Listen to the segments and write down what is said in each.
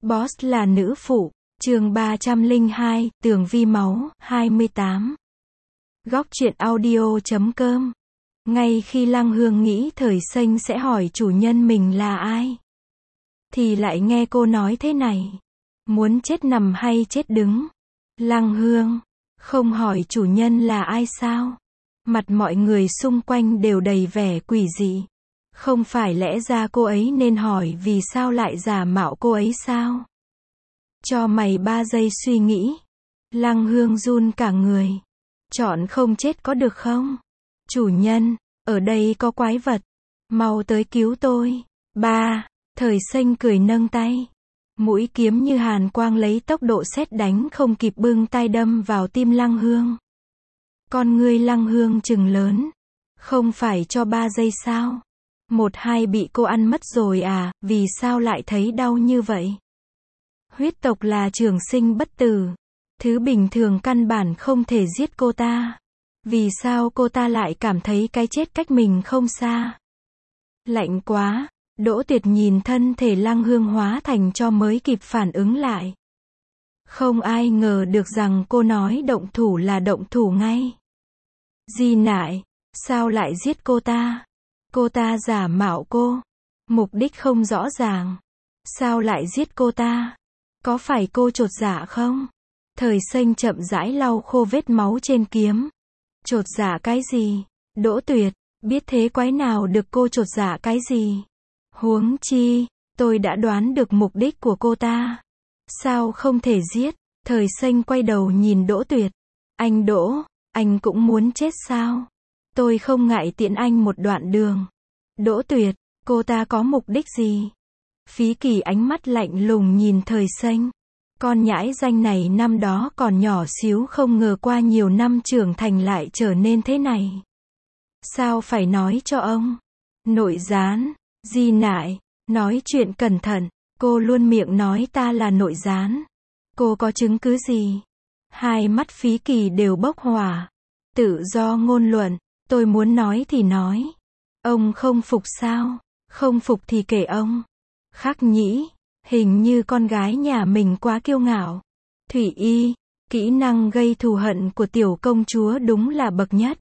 Boss là nữ phụ, chương 302, tường vi máu, 28. Góc truyện audio.com. Ngay khi Lăng Hương nghĩ Thời Xanh sẽ hỏi chủ nhân mình là ai, thì lại nghe cô nói thế này. Muốn chết nằm hay chết đứng? Lăng Hương, không hỏi chủ nhân là ai sao? Mặt mọi người xung quanh đều đầy vẻ quỷ dị. Không phải lẽ ra cô ấy nên hỏi vì sao lại giả mạo cô ấy sao? Cho mày 3 giây suy nghĩ. Lăng Hương run cả người. Chọn không chết có được không? Chủ nhân, ở đây có quái vật. Mau tới cứu tôi. Ba, Thời Xanh cười nâng tay. Mũi kiếm như hàn quang lấy tốc độ sét đánh không kịp bưng tay đâm vào tim Lăng Hương. Con ngươi Lăng Hương trừng lớn. Không phải cho 3 giây sao? 1-2 bị cô ăn mất rồi à, vì sao lại thấy đau như vậy? Huyết tộc là trường sinh bất tử. Thứ bình thường căn bản không thể giết cô ta. Vì sao cô ta lại cảm thấy cái chết cách mình không xa? Lạnh quá. Đỗ Tuyệt nhìn thân thể Lăng Hương hóa thành tro mới kịp phản ứng lại. Không ai ngờ được rằng cô nói động thủ là động thủ ngay. Di nại, sao lại giết cô ta? Cô ta giả mạo cô. Mục đích không rõ ràng. Sao lại giết cô ta? Có phải cô chột dạ không? Thời Xanh chậm rãi lau khô vết máu trên kiếm. Chột dạ cái gì? Đỗ Tuyệt, biết thế quái nào được cô chột dạ cái gì? Huống chi, tôi đã đoán được mục đích của cô ta. Sao không thể giết? Thời Xanh quay đầu nhìn Đỗ Tuyệt. Anh Đỗ, anh cũng muốn chết sao? Tôi không ngại tiễn anh một đoạn đường. Đỗ Tuyệt, cô ta có mục đích gì? Phí Kỳ ánh mắt lạnh lùng nhìn Thời Xanh. Con nhãi danh này năm đó còn nhỏ xíu không ngờ qua nhiều năm trưởng thành lại trở nên thế này. Sao phải nói cho ông? Nội gián, Di nại, nói chuyện cẩn thận, cô luôn miệng nói ta là nội gián. Cô có chứng cứ gì? Hai mắt Phí Kỳ đều bốc hỏa. Tự do ngôn luận, tôi muốn nói thì nói. Ông không phục sao? Không phục thì kể ông. Khắc Nhĩ, hình như con gái nhà mình quá kiêu ngạo. Thủy Y, kỹ năng gây thù hận của tiểu công chúa đúng là bậc nhất.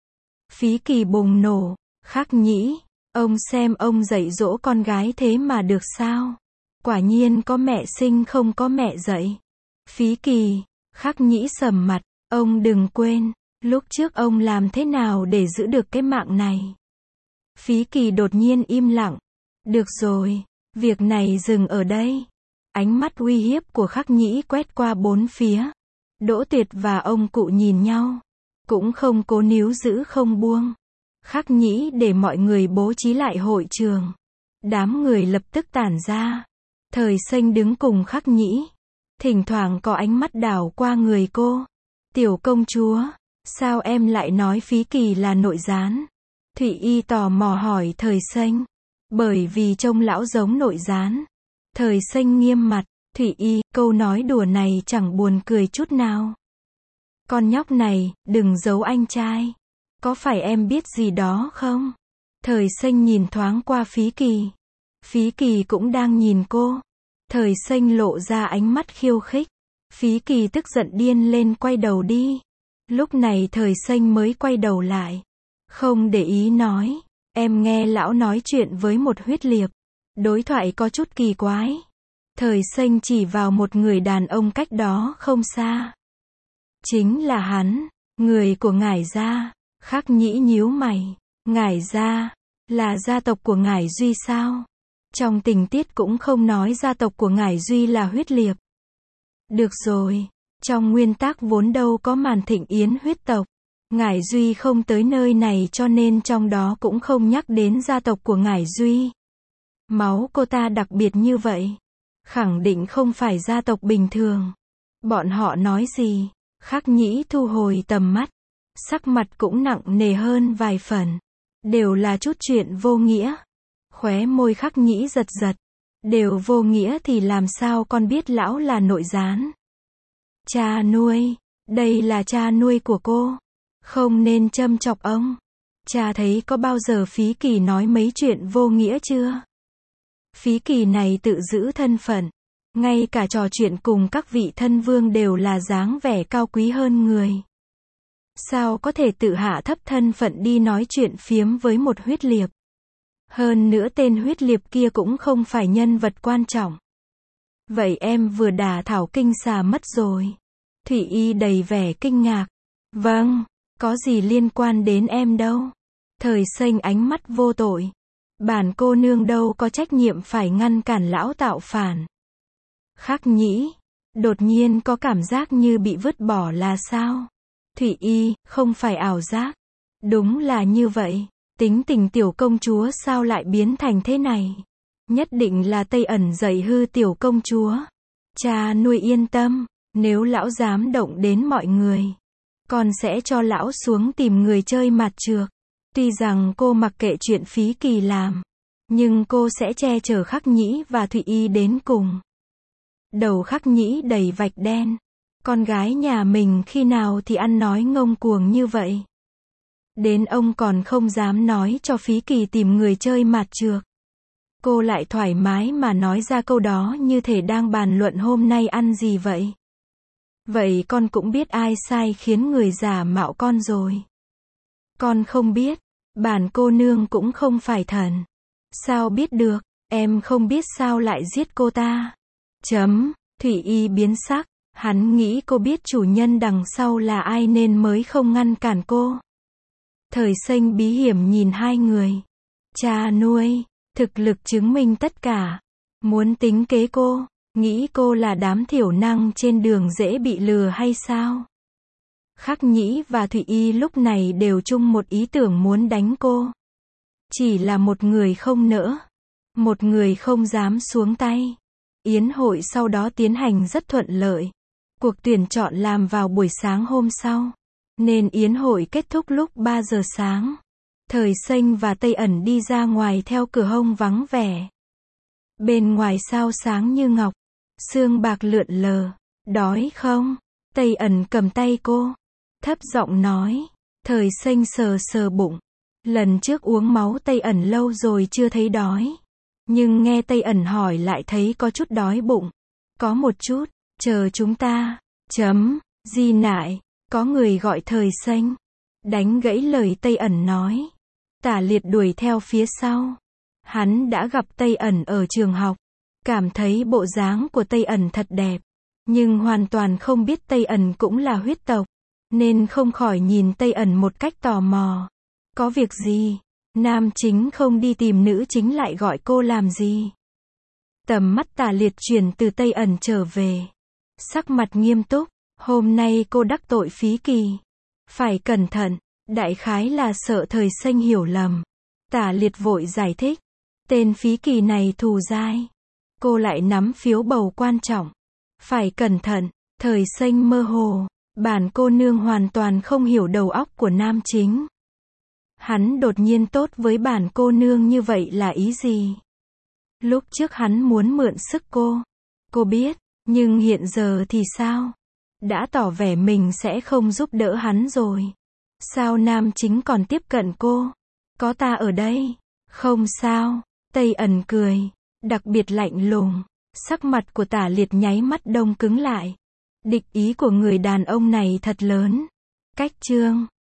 Phí Kỳ bùng nổ. Khắc Nhĩ, ông xem ông dạy dỗ con gái thế mà được sao? Quả nhiên có mẹ sinh không có mẹ dạy. Phí Kỳ, Khắc Nhĩ sầm mặt, ông đừng quên, lúc trước ông làm thế nào để giữ được cái mạng này? Phí Kỳ đột nhiên im lặng. Được rồi, việc này dừng ở đây. Ánh mắt uy hiếp của Khắc Nhĩ quét qua bốn phía. Đỗ Tuyệt và ông cụ nhìn nhau. Cũng không cố níu giữ không buông. Khắc Nhĩ để mọi người bố trí lại hội trường. Đám người lập tức tản ra. Thời Xanh đứng cùng Khắc Nhĩ. Thỉnh thoảng có ánh mắt đảo qua người cô. Tiểu công chúa, sao em lại nói Phí Kỳ là nội gián? Thủy Y tò mò hỏi Thời Xanh. Bởi vì trông lão giống nội gián. Thời Xanh nghiêm mặt. Thủy Y, câu nói đùa này chẳng buồn cười chút nào. Con nhóc này, đừng giấu anh trai. Có phải em biết gì đó không? Thời Xanh nhìn thoáng qua Phí Kỳ. Phí Kỳ cũng đang nhìn cô. Thời Xanh lộ ra ánh mắt khiêu khích. Phí Kỳ tức giận điên lên quay đầu đi. Lúc này Thời Xanh mới quay đầu lại. Không để ý nói. Em nghe lão nói chuyện với một huyết liệt. Đối thoại có chút kỳ quái. Thời Xanh chỉ vào một người đàn ông cách đó không xa. Chính là hắn, người của Ngải gia. Khắc Nhĩ nhíu mày. Ngải gia, là gia tộc của Ngải Duy sao? Trong tình tiết cũng không nói gia tộc của Ngải Duy là huyết liệt. Được rồi, trong nguyên tắc vốn đâu có màn thịnh yến huyết tộc. Ngải Duy không tới nơi này cho nên trong đó cũng không nhắc đến gia tộc của Ngải Duy. Máu cô ta đặc biệt như vậy. Khẳng định không phải gia tộc bình thường. Bọn họ nói gì? Khắc Nhĩ thu hồi tầm mắt. Sắc mặt cũng nặng nề hơn vài phần. Đều là chút chuyện vô nghĩa. Khóe môi Khắc Nhĩ giật giật. Đều vô nghĩa thì làm sao con biết lão là nội gián? Cha nuôi. Đây là cha nuôi của cô. Không nên châm chọc ông. Cha thấy có bao giờ Phí Kỳ nói mấy chuyện vô nghĩa chưa? Phí Kỳ này tự giữ thân phận. Ngay cả trò chuyện cùng các vị thân vương đều là dáng vẻ cao quý hơn người. Sao có thể tự hạ thấp thân phận đi nói chuyện phiếm với một huyết liệp? Hơn nữa tên huyết liệp kia cũng không phải nhân vật quan trọng. Vậy em vừa đả thảo kinh xà mất rồi. Thủy Y đầy vẻ kinh ngạc. Vâng, có gì liên quan đến em đâu. Thời Xanh ánh mắt vô tội. Bản cô nương đâu có trách nhiệm phải ngăn cản lão tạo phản. Khắc Nhĩ, đột nhiên có cảm giác như bị vứt bỏ là sao? Thủy Y, không phải ảo giác. Đúng là như vậy. Tính tình tiểu công chúa sao lại biến thành thế này? Nhất định là Tây Ẩn dạy hư tiểu công chúa. Cha nuôi yên tâm, nếu lão dám động đến mọi người, con sẽ cho lão xuống tìm người chơi mặt trược. Tuy rằng cô mặc kệ chuyện Phí Kỳ làm, nhưng cô sẽ che chở Khắc Nhĩ và Thủy Y đến cùng. Đầu Khắc Nhĩ đầy vạch đen. Con gái nhà mình khi nào thì ăn nói ngông cuồng như vậy? Đến ông còn không dám nói cho Phí Kỳ tìm người chơi mặt trược. Cô lại thoải mái mà nói ra câu đó như thể đang bàn luận hôm nay ăn gì vậy. Vậy con cũng biết ai sai khiến người giả mạo con rồi. Con không biết, bản cô nương cũng không phải thần. Sao biết được, em không biết sao lại giết cô ta. Thủy Y biến sắc, hắn nghĩ cô biết chủ nhân đằng sau là ai nên mới không ngăn cản cô. Thời Xanh bí hiểm nhìn hai người. Cha nuôi, thực lực chứng minh tất cả. Muốn tính kế cô, nghĩ cô là đám thiểu năng trên đường dễ bị lừa hay sao? Khắc Nhĩ và Thủy Y lúc này đều chung một ý tưởng muốn đánh cô. Chỉ là một người không nỡ. Một người không dám xuống tay. Yến hội sau đó tiến hành rất thuận lợi. Cuộc tuyển chọn làm vào buổi sáng hôm sau. Nên yến hội kết thúc lúc 3 giờ sáng. Thời Xanh và Tây Ẩn đi ra ngoài theo cửa hông vắng vẻ. Bên ngoài sao sáng như ngọc. Sương bạc lượn lờ. Đói không? Tây Ẩn cầm tay cô. Thấp giọng nói. Thời Xanh sờ sờ bụng. Lần trước uống máu Tây Ẩn lâu rồi chưa thấy đói. Nhưng nghe Tây Ẩn hỏi lại thấy có chút đói bụng. Có một chút, chờ chúng ta. Di nại, có người gọi Thời Xanh. Đánh gãy lời Tây Ẩn nói. Tả Liệt đuổi theo phía sau. Hắn đã gặp Tây Ẩn ở trường học. Cảm thấy bộ dáng của Tây Ẩn thật đẹp. Nhưng hoàn toàn không biết Tây Ẩn cũng là huyết tộc. Nên không khỏi nhìn Tây Ẩn một cách tò mò. Có việc gì? Nam chính không đi tìm nữ chính lại gọi cô làm gì? Tầm mắt Tả Liệt chuyển từ Tây Ẩn trở về. Sắc mặt nghiêm túc. Hôm nay cô đắc tội Phí Kỳ. Phải cẩn thận. Đại khái là sợ Thời Xanh hiểu lầm. Tả Liệt vội giải thích. Tên Phí Kỳ này thù dai. Cô lại nắm phiếu bầu quan trọng. Phải cẩn thận. Thời Xanh mơ hồ. Bản cô nương hoàn toàn không hiểu đầu óc của nam chính. Hắn đột nhiên tốt với bản cô nương như vậy là ý gì? Lúc trước hắn muốn mượn sức cô biết, nhưng hiện giờ thì sao? Đã tỏ vẻ mình sẽ không giúp đỡ hắn rồi. Sao nam chính còn tiếp cận cô? Có ta ở đây. Không sao. Tây Ẩn cười. Đặc biệt lạnh lùng. Sắc mặt của Tả Liệt nháy mắt đông cứng lại. Địch ý của người đàn ông này thật lớn. Cách chương